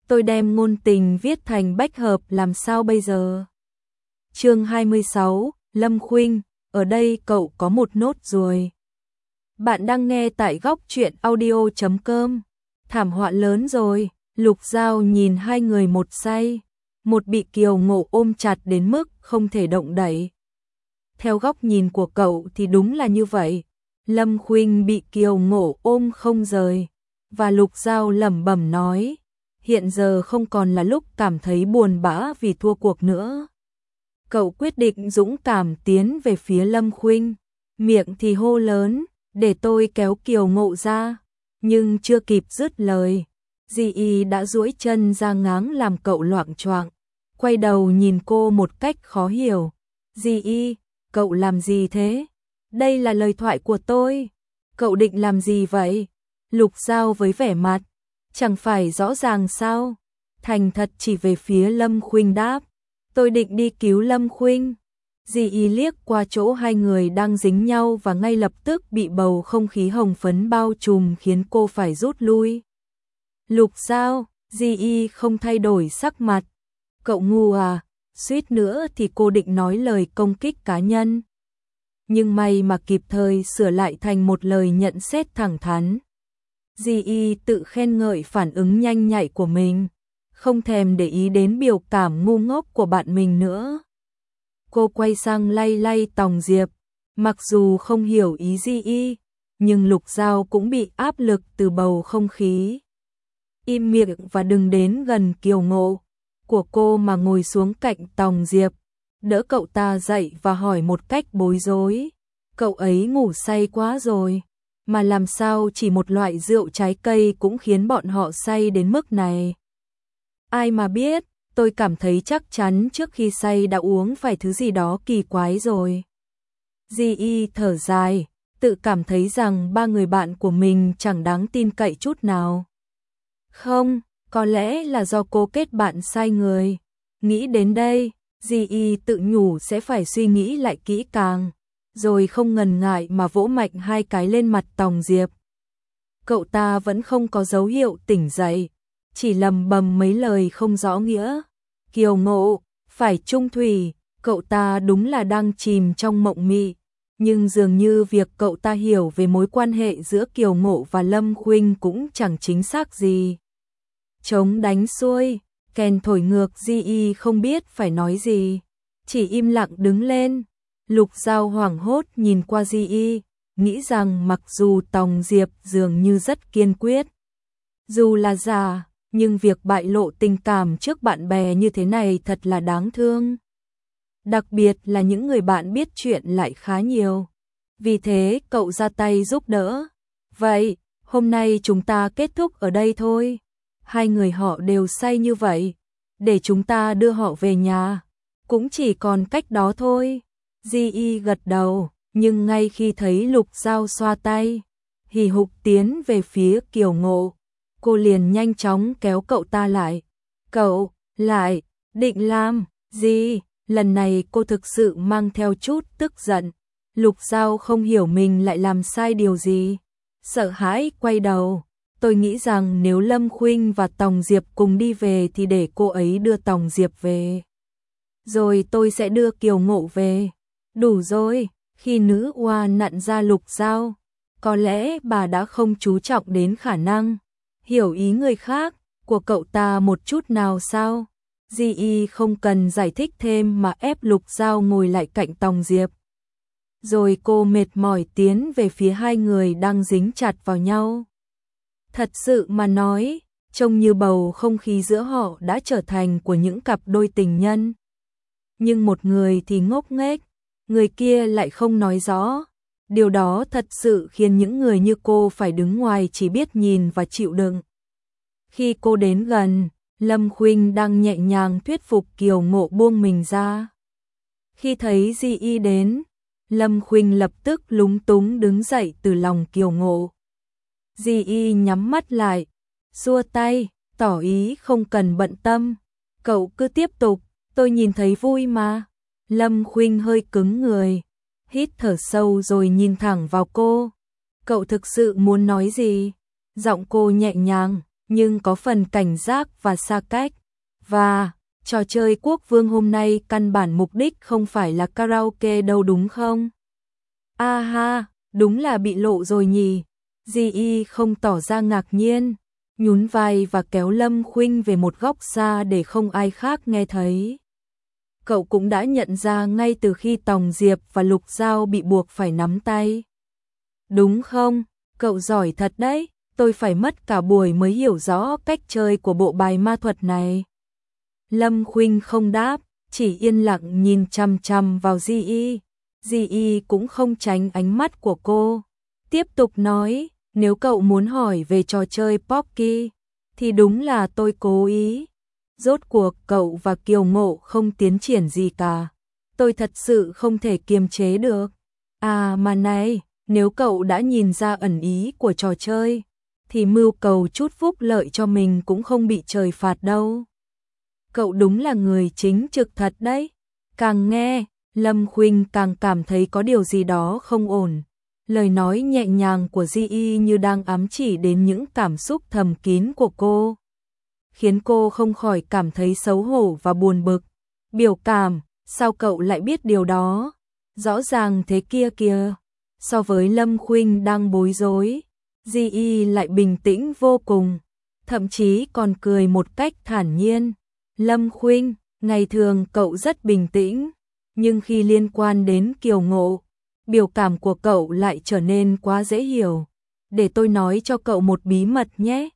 tôi đem ngôn tình viết thành bách hợp làm sao bây giờ? Chương 26, Lâm Khuynh, ở đây cậu có một nốt ruồi. Bạn đang nghe tại góc truyện audio.com. Thảm họa lớn rồi, Lục Giao nhìn hai người một say, một bị Kiều Ngộ ôm chặt đến mức không thể động đậy. Theo góc nhìn của cậu thì đúng là như vậy, Lâm Khuynh bị Kiều Ngộ ôm không rời, và Lục Giao lẩm bẩm nói, hiện giờ không còn là lúc cảm thấy buồn bã vì thua cuộc nữa. Cậu quyết định dũng cảm tiến về phía Lâm Khuynh, miệng thì hô lớn, để tôi kéo Kiều Ngộ ra, nhưng chưa kịp dứt lời, Di Y đã duỗi chân ra ngáng làm cậu loạng choạng, quay đầu nhìn cô một cách khó hiểu. Di Y, cậu làm gì thế? Đây là lời thoại của tôi. Cậu định làm gì vậy? Lục Giao với vẻ mặt, chẳng phải rõ ràng sao? Thành thật chỉ về phía Lâm Khuynh đáp, tôi định đi cứu Lâm Khuynh. Di Y liếc qua chỗ hai người đang dính nhau và ngay lập tức bị bầu không khí hồng phấn bao trùm khiến cô phải rút lui. Lục Giao, Di Y không thay đổi sắc mặt. Cậu ngu à? Suýt nữa thì cô định nói lời công kích cá nhân. Nhưng may mà kịp thời sửa lại thành một lời nhận xét thẳng thắn. Di Y tự khen ngợi phản ứng nhanh nhạy của mình, không thèm để ý đến biểu cảm ngu ngốc của bạn mình nữa. Cô quay sang lay lay Tòng Diệp, mặc dù không hiểu ý Di Y, nhưng Lục Giao cũng bị áp lực từ bầu không khí. Im miệng và đừng đến gần Kiều Ngộ của cô mà ngồi xuống cạnh Tòng Diệp, đỡ cậu ta dậy và hỏi một cách bối rối, cậu ấy ngủ say quá rồi, mà làm sao chỉ một loại rượu trái cây cũng khiến bọn họ say đến mức này? Ai mà biết, tôi cảm thấy chắc chắn trước khi say đã uống phải thứ gì đó kỳ quái rồi. Di Y thở dài, tự cảm thấy rằng ba người bạn của mình chẳng đáng tin cậy chút nào. Không, có lẽ là do cô kết bạn sai người. Nghĩ đến đây, Di Y tự nhủ sẽ phải suy nghĩ lại kỹ càng, rồi không ngần ngại mà vỗ mạnh hai cái lên mặt Tòng Diệp. Cậu ta vẫn không có dấu hiệu tỉnh dậy, chỉ lầm bầm mấy lời không rõ nghĩa. Kiều Ngộ, phải trung thủy, cậu ta đúng là đang chìm trong mộng mị, nhưng dường như việc cậu ta hiểu về mối quan hệ giữa Kiều Ngộ và Lâm Khuynh cũng chẳng chính xác gì. Trống đánh xuôi, kèn thổi ngược, Di Y không biết phải nói gì, chỉ im lặng đứng lên. Lục Giao hoảng hốt nhìn qua Di Y, nghĩ rằng mặc dù Tòng Diệp dường như rất kiên quyết, dù là giả, nhưng việc bại lộ tình cảm trước bạn bè như thế này thật là đáng thương. Đặc biệt là những người bạn biết chuyện lại khá nhiều. Vì thế cậu ra tay giúp đỡ. Vậy, hôm nay chúng ta kết thúc ở đây thôi. Hai người họ đều say như vậy, để chúng ta đưa họ về nhà. Cũng chỉ còn cách đó thôi. Di Y gật đầu, nhưng ngay khi thấy Lục Giao xoa tay, hì hục tiến về phía Kiều Ngộ, cô liền nhanh chóng kéo cậu ta lại. Cậu, lại, định làm gì? Lần này cô thực sự mang theo chút tức giận. Lục Giao không hiểu mình lại làm sai điều gì. Sợ hãi quay đầu. Tôi nghĩ rằng nếu Lâm Khuynh và Tòng Diệp cùng đi về thì để cô ấy đưa Tòng Diệp về. Rồi tôi sẽ đưa Kiều Ngộ về. Đủ rồi, khi nữ oa nặn ra Lục Giao, có lẽ bà đã không chú trọng đến khả năng hiểu ý người khác của cậu ta một chút nào sao? Di Y không cần giải thích thêm mà ép Lục Giao ngồi lại cạnh Tòng Diệp. Rồi cô mệt mỏi tiến về phía hai người đang dính chặt vào nhau. Thật sự mà nói, trông như bầu không khí giữa họ đã trở thành của những cặp đôi tình nhân. Nhưng một người thì ngốc nghếch, người kia lại không nói rõ. Điều đó thật sự khiến những người như cô phải đứng ngoài chỉ biết nhìn và chịu đựng. Khi cô đến gần, Lâm Khuynh đang nhẹ nhàng thuyết phục Kiều Ngộ buông mình ra. Khi thấy Di Y đến, Lâm Khuynh lập tức lúng túng đứng dậy từ lòng Kiều Ngộ. Di Y nhắm mắt lại, xua tay, tỏ ý không cần bận tâm. Cậu cứ tiếp tục, tôi nhìn thấy vui mà. Lâm Khuynh hơi cứng người, hít thở sâu rồi nhìn thẳng vào cô. Cậu thực sự muốn nói gì? Giọng cô nhẹ nhàng, nhưng có phần cảnh giác và xa cách. Và trò chơi quốc vương hôm nay căn bản mục đích không phải là karaoke đâu đúng không? A ha, đúng là bị lộ rồi nhỉ. Di không tỏ ra ngạc nhiên, nhún vai và kéo Lâm Khuynh về một góc xa để không ai khác nghe thấy. Cậu cũng đã nhận ra ngay từ khi Tòng Diệp và Lục Giao bị buộc phải nắm tay. Đúng không? Cậu giỏi thật đấy, tôi phải mất cả buổi mới hiểu rõ cách chơi của bộ bài ma thuật này. Lâm Khuynh không đáp, chỉ yên lặng nhìn chằm chằm vào Di. Di cũng không tránh ánh mắt của cô. Tiếp tục nói, nếu cậu muốn hỏi về trò chơi Pocky, thì đúng là tôi cố ý. Rốt cuộc cậu và Kiều Ngộ không tiến triển gì cả. Tôi thật sự không thể kiềm chế được. À mà này, nếu cậu đã nhìn ra ẩn ý của trò chơi, thì mưu cầu chút phúc lợi cho mình cũng không bị trời phạt đâu. Cậu đúng là người chính trực thật đấy. Càng nghe, Lâm Khuynh càng cảm thấy có điều gì đó không ổn. Lời nói nhẹ nhàng của Di như đang ám chỉ đến những cảm xúc thầm kín của cô, khiến cô không khỏi cảm thấy xấu hổ và buồn bực. Biểu cảm, sao cậu lại biết điều đó? Rõ ràng thế kia kìa. So với Lâm Khuynh đang bối rối, Di lại bình tĩnh vô cùng, thậm chí còn cười một cách thản nhiên. Lâm Khuynh, ngày thường cậu rất bình tĩnh, nhưng khi liên quan đến Kiều Ngộ, biểu cảm của cậu lại trở nên quá dễ hiểu. Để tôi nói cho cậu một bí mật nhé.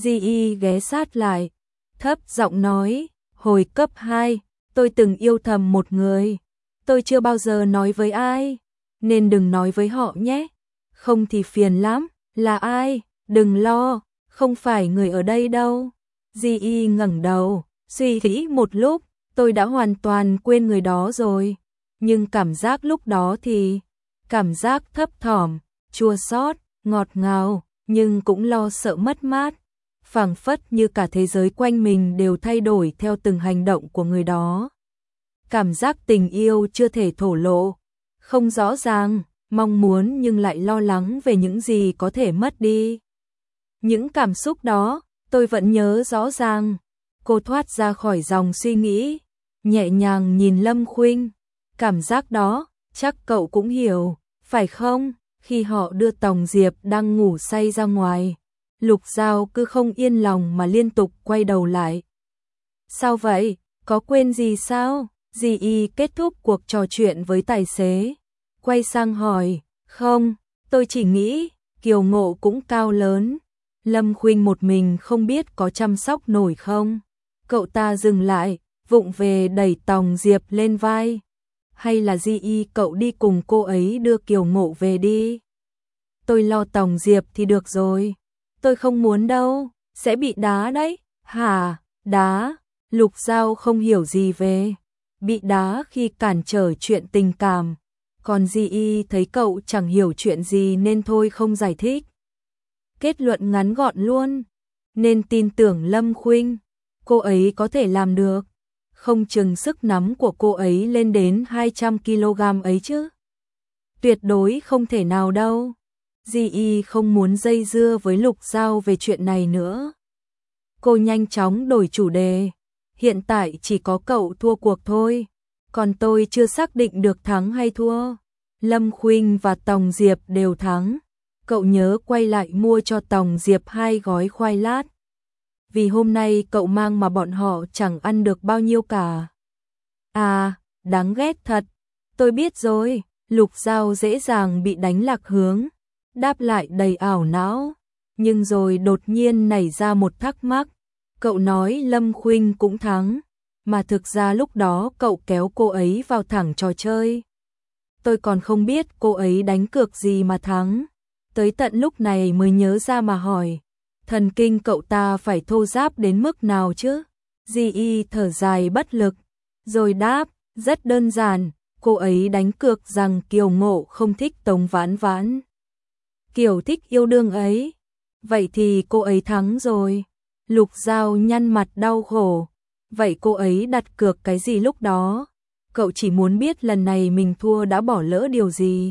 Di ghé sát lại, thấp giọng nói, hồi cấp 2, tôi từng yêu thầm một người. Tôi chưa bao giờ nói với ai, nên đừng nói với họ nhé. Không thì phiền lắm, là ai? Đừng lo, không phải người ở đây đâu. Di ngẩng đầu, suy nghĩ một lúc, tôi đã hoàn toàn quên người đó rồi. Nhưng cảm giác lúc đó thì, cảm giác thấp thỏm, chua xót, ngọt ngào, nhưng cũng lo sợ mất mát. Phảng phất như cả thế giới quanh mình đều thay đổi theo từng hành động của người đó. Cảm giác tình yêu chưa thể thổ lộ, không rõ ràng, mong muốn nhưng lại lo lắng về những gì có thể mất đi. Những cảm xúc đó, tôi vẫn nhớ rõ ràng. Cô thoát ra khỏi dòng suy nghĩ, nhẹ nhàng nhìn Lâm Khuynh. Cảm giác đó, chắc cậu cũng hiểu, phải không? Khi họ đưa Tòng Diệp đang ngủ say ra ngoài, Lục Giao cứ không yên lòng mà liên tục quay đầu lại. Sao vậy? Có quên gì sao? Di kết thúc cuộc trò chuyện với tài xế, quay sang hỏi, không, tôi chỉ nghĩ, Kiều Ngộ cũng cao lớn. Lâm Khuynh một mình không biết có chăm sóc nổi không? Cậu ta dừng lại, vụng về đẩy Tòng Diệp lên vai. Hay là Di cậu đi cùng cô ấy đưa Kiều Ngộ về đi. Tôi lo Tòng Diệp thì được rồi. Tôi không muốn đâu, sẽ bị đá đấy. Hả, đá? Lục Giao không hiểu gì về bị đá khi cản trở chuyện tình cảm. Còn Di thấy cậu chẳng hiểu chuyện gì nên thôi không giải thích. Kết luận ngắn gọn luôn, nên tin tưởng Lâm Khuynh, cô ấy có thể làm được. Không chừng sức nắm của cô ấy lên đến 200 kg ấy chứ. Tuyệt đối không thể nào đâu. Di không muốn dây dưa với Lục Giao về chuyện này nữa. Cô nhanh chóng đổi chủ đề. Hiện tại chỉ có cậu thua cuộc thôi, còn tôi chưa xác định được thắng hay thua. Lâm Khuynh và Tòng Diệp đều thắng. Cậu nhớ quay lại mua cho Tòng Diệp 2 gói khoai lát. Vì hôm nay cậu mang mà bọn họ chẳng ăn được bao nhiêu cả. À, đáng ghét thật. Tôi biết rồi. Lục Giao dễ dàng bị đánh lạc hướng, đáp lại đầy ảo não. Nhưng rồi đột nhiên nảy ra một thắc mắc. Cậu nói Lâm Khuynh cũng thắng, mà thực ra lúc đó cậu kéo cô ấy vào thẳng trò chơi. Tôi còn không biết cô ấy đánh cược gì mà thắng. Tới tận lúc này mới nhớ ra mà hỏi. Thần kinh cậu ta phải thô ráp đến mức nào chứ? Di thở dài bất lực, rồi đáp, rất đơn giản, cô ấy đánh cược rằng Kiều Ngộ không thích Tống Vãn Vãn. Kiều thích yêu đương ấy. Vậy thì cô ấy thắng rồi. Lục Giao nhăn mặt đau khổ. Vậy cô ấy đặt cược cái gì lúc đó? Cậu chỉ muốn biết lần này mình thua đã bỏ lỡ điều gì.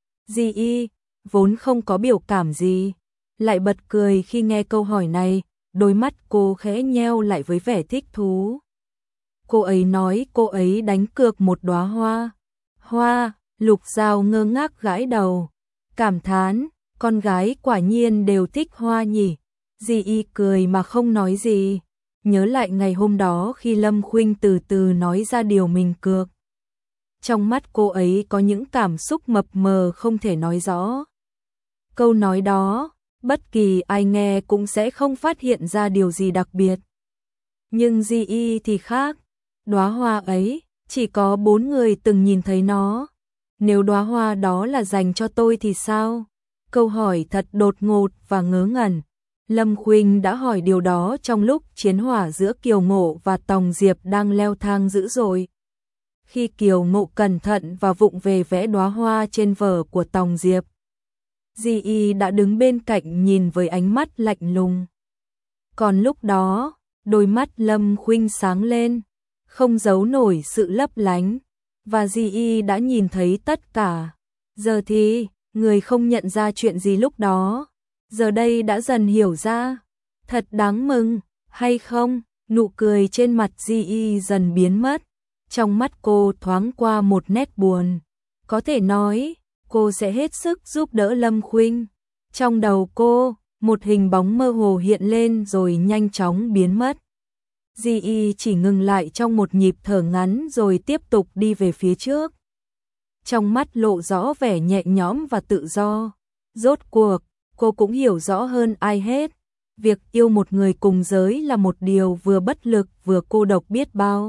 Di vốn không có biểu cảm gì, lại bật cười khi nghe câu hỏi này, đôi mắt cô khẽ nheo lại với vẻ thích thú. Cô ấy nói cô ấy đánh cược một đóa hoa. Hoa, Lục Giao ngơ ngác gãi đầu, cảm thán, con gái quả nhiên đều thích hoa nhỉ. Di Y cười mà không nói gì, nhớ lại ngày hôm đó khi Lâm Khuynh từ từ nói ra điều mình cược. Trong mắt cô ấy có những cảm xúc mập mờ không thể nói rõ. Câu nói đó, bất kỳ ai nghe cũng sẽ không phát hiện ra điều gì đặc biệt. Nhưng Di Y thì khác, đóa hoa ấy, chỉ có 4 người từng nhìn thấy nó. Nếu đóa hoa đó là dành cho tôi thì sao? Câu hỏi thật đột ngột và ngớ ngẩn. Lâm Khuynh đã hỏi điều đó trong lúc chiến hỏa giữa Kiều Ngộ và Tòng Diệp đang leo thang dữ dội. Khi Kiều Ngộ cẩn thận và vụng về vẽ đóa hoa trên vở của Tòng Diệp, Di Y đã đứng bên cạnh nhìn với ánh mắt lạnh lùng. Còn lúc đó, đôi mắt Lâm Khuynh sáng lên, không giấu nổi sự lấp lánh, và Di Y đã nhìn thấy tất cả. Giờ thì, người không nhận ra chuyện gì lúc đó, giờ đây đã dần hiểu ra. Thật đáng mừng, hay không? Nụ cười trên mặt Di Y dần biến mất. Trong mắt cô thoáng qua một nét buồn. Có thể nói, cô sẽ hết sức giúp đỡ Lâm Khuynh. Trong đầu cô, một hình bóng mơ hồ hiện lên rồi nhanh chóng biến mất. Di Y chỉ ngừng lại trong một nhịp thở ngắn rồi tiếp tục đi về phía trước. Trong mắt lộ rõ vẻ nhẹ nhõm và tự do. Rốt cuộc, cô cũng hiểu rõ hơn ai hết. Việc yêu một người cùng giới là một điều vừa bất lực vừa cô độc biết bao.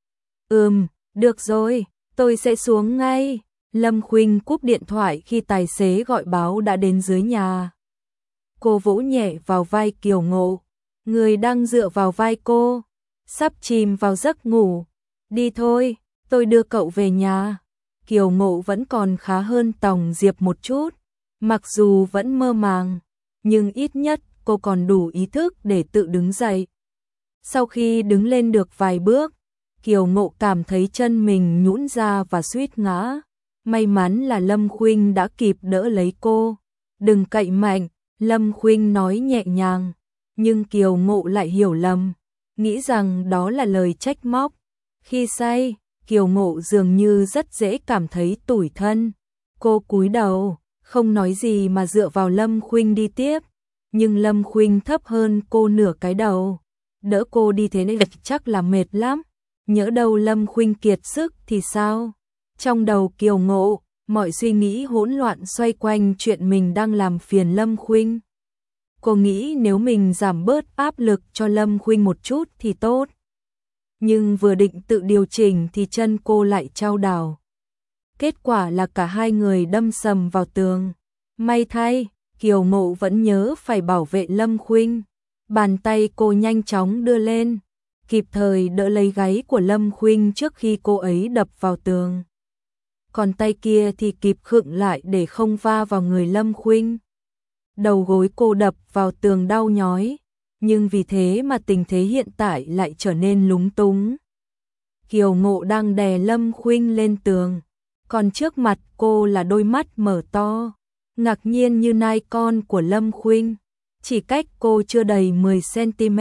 Được rồi, tôi sẽ xuống ngay. Lâm Khuynh cúp điện thoại khi tài xế gọi báo đã đến dưới nhà. Cô vỗ nhẹ vào vai Kiều Ngộ, người đang dựa vào vai cô, sắp chìm vào giấc ngủ. Đi thôi, tôi đưa cậu về nhà. Kiều Ngộ vẫn còn khá hơn Tòng Diệp một chút, mặc dù vẫn mơ màng, nhưng ít nhất cô còn đủ ý thức để tự đứng dậy. Sau khi đứng lên được vài bước, Kiều Ngộ cảm thấy chân mình nhũn ra và suýt ngã. May mắn là Lâm Khuynh đã kịp đỡ lấy cô. Đừng cậy mạnh, Lâm Khuynh nói nhẹ nhàng, nhưng Kiều Ngộ lại hiểu lầm, nghĩ rằng đó là lời trách móc. Khi say, Kiều Ngộ dường như rất dễ cảm thấy tủi thân. Cô cúi đầu, không nói gì mà dựa vào Lâm Khuynh đi tiếp, nhưng Lâm Khuynh thấp hơn cô nửa cái đầu. Đỡ cô đi thế này chắc là mệt lắm. Nhỡ đâu Lâm Khuynh kiệt sức thì sao? Trong đầu Kiều Ngộ, mọi suy nghĩ hỗn loạn xoay quanh chuyện mình đang làm phiền Lâm Khuynh. Cô nghĩ nếu mình giảm bớt áp lực cho Lâm Khuynh một chút thì tốt. Nhưng vừa định tự điều chỉnh thì chân cô lại chao đảo. Kết quả là cả hai người đâm sầm vào tường. May thay, Kiều Ngộ vẫn nhớ phải bảo vệ Lâm Khuynh. Bàn tay cô nhanh chóng đưa lên, kịp thời đỡ lấy gáy của Lâm Khuynh trước khi cô ấy đập vào tường. Còn tay kia thì kịp khựng lại để không va vào người Lâm Khuynh. Đầu gối cô đập vào tường đau nhói, nhưng vì thế mà tình thế hiện tại lại trở nên lúng túng. Kiều Ngộ đang đè Lâm Khuynh lên tường, còn trước mặt cô là đôi mắt mở to, ngạc nhiên như nai con của Lâm Khuynh, chỉ cách cô chưa đầy 10 cm.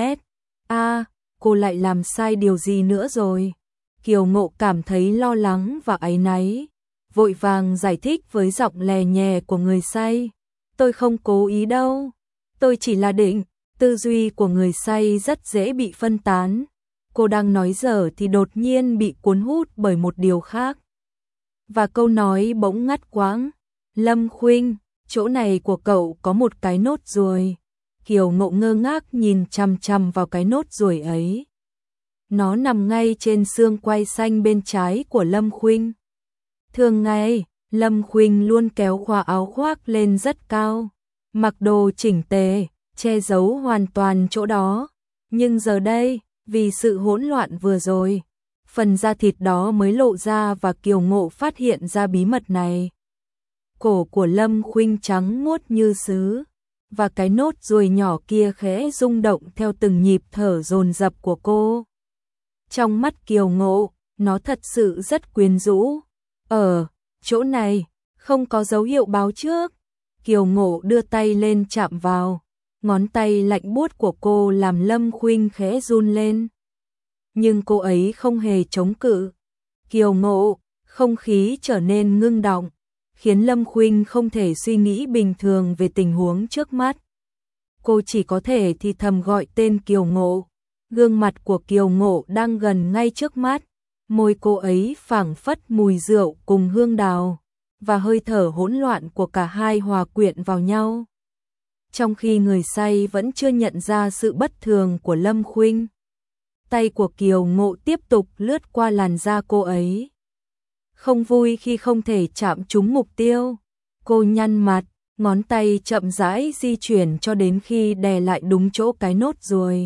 Cô lại làm sai điều gì nữa rồi? Kiều Ngộ cảm thấy lo lắng và áy náy, vội vàng giải thích với giọng lè nhè của người say. Tôi không cố ý đâu, tôi chỉ là định. Tư duy của người say rất dễ bị phân tán. Cô đang nói dở thì đột nhiên bị cuốn hút bởi một điều khác. Và câu nói bỗng ngắt quãng. Lâm Khuynh, chỗ này của cậu có một cái nốt ruồi. Kiều Ngộ ngơ ngác nhìn chằm chằm vào cái nốt ruồi ấy. Nó nằm ngay trên xương quai xanh bên trái của Lâm Khuynh. Thường ngày, Lâm Khuynh luôn kéo khóa áo khoác lên rất cao, mặc đồ chỉnh tề, che giấu hoàn toàn chỗ đó. Nhưng giờ đây, vì sự hỗn loạn vừa rồi, phần da thịt đó mới lộ ra và Kiều Ngộ phát hiện ra bí mật này. Cổ của Lâm Khuynh trắng muốt như sứ, và cái nốt ruồi nhỏ kia khẽ rung động theo từng nhịp thở dồn dập của cô. Trong mắt Kiều Ngộ, nó thật sự rất quyến rũ. Ở chỗ này, không có dấu hiệu báo trước. Kiều Ngộ đưa tay lên chạm vào, ngón tay lạnh buốt của cô làm Lâm Khuynh khẽ run lên. Nhưng cô ấy không hề chống cự. Kiều Ngộ, không khí trở nên ngưng đọng, khiến Lâm Khuynh không thể suy nghĩ bình thường về tình huống trước mắt. Cô chỉ có thể thì thầm gọi tên Kiều Ngộ. Gương mặt của Kiều Ngộ đang gần ngay trước mắt, môi cô ấy phảng phất mùi rượu cùng hương đào, và hơi thở hỗn loạn của cả hai hòa quyện vào nhau. Trong khi người say vẫn chưa nhận ra sự bất thường của Lâm Khuynh, tay của Kiều Ngộ tiếp tục lướt qua làn da cô ấy. Không vui khi không thể chạm trúng mục tiêu, cô nhăn mặt, ngón tay chậm rãi di chuyển cho đến khi đè lại đúng chỗ cái nốt ruồi.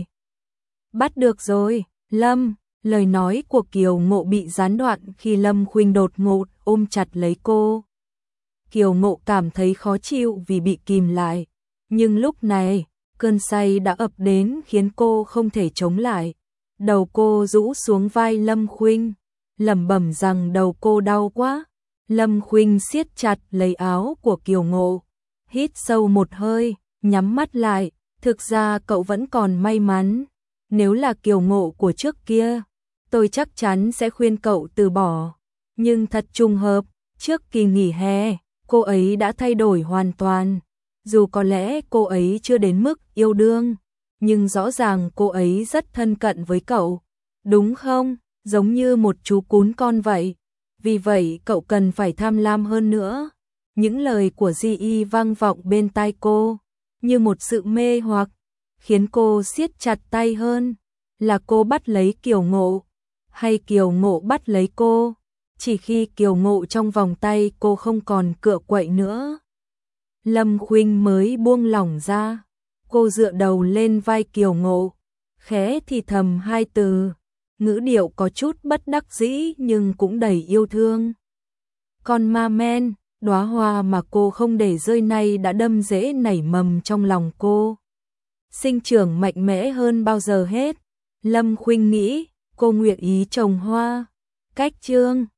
Bắt được rồi, Lâm. Lời nói của Kiều Ngộ bị gián đoạn khi Lâm Khuynh đột ngột ôm chặt lấy cô. Kiều Ngộ cảm thấy khó chịu vì bị kìm lại, nhưng lúc này, cơn say đã ập đến khiến cô không thể chống lại. Đầu cô rũ xuống vai Lâm Khuynh, lẩm bẩm rằng đầu cô đau quá. Lâm Khuynh siết chặt lấy áo của Kiều Ngộ, hít sâu một hơi, nhắm mắt lại. Thực ra cậu vẫn còn may mắn. Nếu là Kiều Ngộ của trước kia, tôi chắc chắn sẽ khuyên cậu từ bỏ. Nhưng thật trùng hợp, trước kỳ nghỉ hè, cô ấy đã thay đổi hoàn toàn. Dù có lẽ cô ấy chưa đến mức yêu đương, nhưng rõ ràng cô ấy rất thân cận với cậu. Đúng không? Giống như một chú cún con vậy. Vì vậy cậu cần phải tham lam hơn nữa. Những lời của Di vang vọng bên tai cô, như một sự mê hoặc, khiến cô siết chặt tay hơn. Là cô bắt lấy Kiều Ngộ, hay Kiều Ngộ bắt lấy cô? Chỉ khi Kiều Ngộ trong vòng tay cô không còn cựa quậy nữa, Lâm Khuynh mới buông lỏng ra. Cô dựa đầu lên vai Kiều Ngộ, khẽ thì thầm hai từ, ngữ điệu có chút bất đắc dĩ nhưng cũng đầy yêu thương. Con ma men, đóa hoa mà cô không để rơi này đã đâm rễ nảy mầm trong lòng cô, sinh trưởng mạnh mẽ hơn bao giờ hết. Lâm Khuynh nghĩ, cô nguyện ý trồng hoa. Cách chương